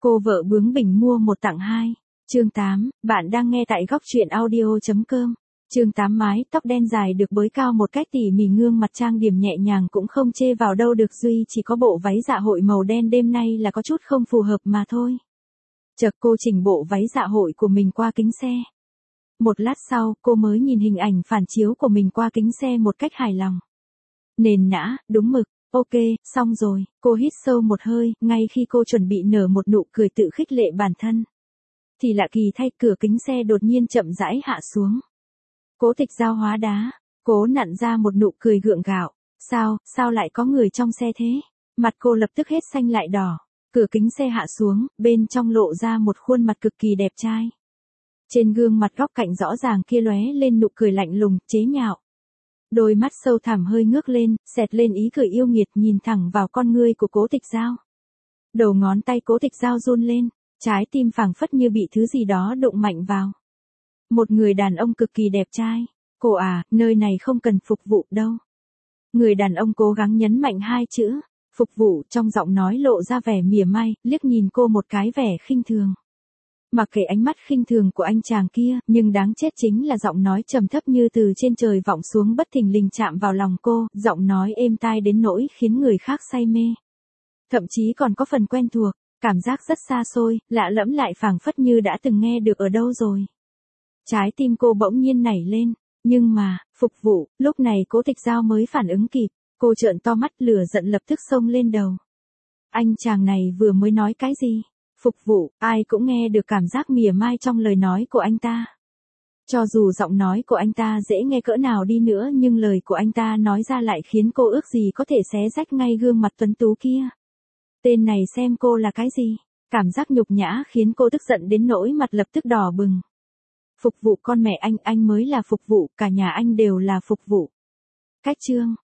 Cô vợ bướng bỉnh mua một tặng hai. Chương 8, bạn đang nghe tại góc truyện audio.com. Chương 8 mái tóc đen dài được bới cao một cách tỉ mỉ, gương mặt trang điểm nhẹ nhàng cũng không chê vào đâu được, duy chỉ có bộ váy dạ hội màu đen đêm nay là có chút không phù hợp mà thôi. Chợt cô chỉnh bộ váy dạ hội của mình qua kính xe. Một lát sau, cô mới nhìn hình ảnh phản chiếu của mình qua kính xe một cách hài lòng. Nền nã, đúng mực. Ok, xong rồi, cô hít sâu một hơi, ngay khi cô chuẩn bị nở một nụ cười tự khích lệ bản thân. Thì lạ kỳ thay, cửa kính xe đột nhiên chậm rãi hạ xuống. Cố Tịch Giao hóa đá, cố nặn ra một nụ cười gượng gạo. Sao lại có người trong xe thế? Mặt cô lập tức hết xanh lại đỏ. Cửa kính xe hạ xuống, bên trong lộ ra một khuôn mặt cực kỳ đẹp trai. Trên gương mặt góc cạnh rõ ràng kia lóe lên nụ cười lạnh lùng, chế nhạo. Đôi mắt sâu thẳm hơi ngước lên, xẹt lên ý cười yêu nghiệt nhìn thẳng vào con ngươi của Cố Tịch Giao. Đầu ngón tay Cố Tịch Giao run lên, trái tim phảng phất như bị thứ gì đó đụng mạnh vào. Một người đàn ông cực kỳ đẹp trai. Cô à, nơi này không cần phục vụ đâu. Người đàn ông cố gắng nhấn mạnh hai chữ, phục vụ, trong giọng nói lộ ra vẻ mỉa mai, liếc nhìn cô một cái vẻ khinh thường. Mặc kệ ánh mắt khinh thường của anh chàng kia, nhưng đáng chết chính là giọng nói trầm thấp như từ trên trời vọng xuống bất thình lình chạm vào lòng cô, giọng nói êm tai đến nỗi khiến người khác say mê. Thậm chí còn có phần quen thuộc, cảm giác rất xa xôi, lạ lẫm lại phảng phất như đã từng nghe được ở đâu rồi. Trái tim cô bỗng nhiên nảy lên, nhưng mà, phục vụ, lúc này Cố Tịch Giao mới phản ứng kịp, cô trợn to mắt, lửa giận lập tức xông lên đầu. Anh chàng này vừa mới nói cái gì? Phục vụ, ai cũng nghe được cảm giác mỉa mai trong lời nói của anh ta. Cho dù giọng nói của anh ta dễ nghe cỡ nào đi nữa nhưng lời của anh ta nói ra lại khiến cô ước gì có thể xé rách ngay gương mặt tuấn tú kia. Tên này xem cô là cái gì? Cảm giác nhục nhã khiến cô tức giận đến nỗi mặt lập tức đỏ bừng. Phục vụ con mẹ anh mới là phục vụ, cả nhà anh đều là phục vụ. Cách chương.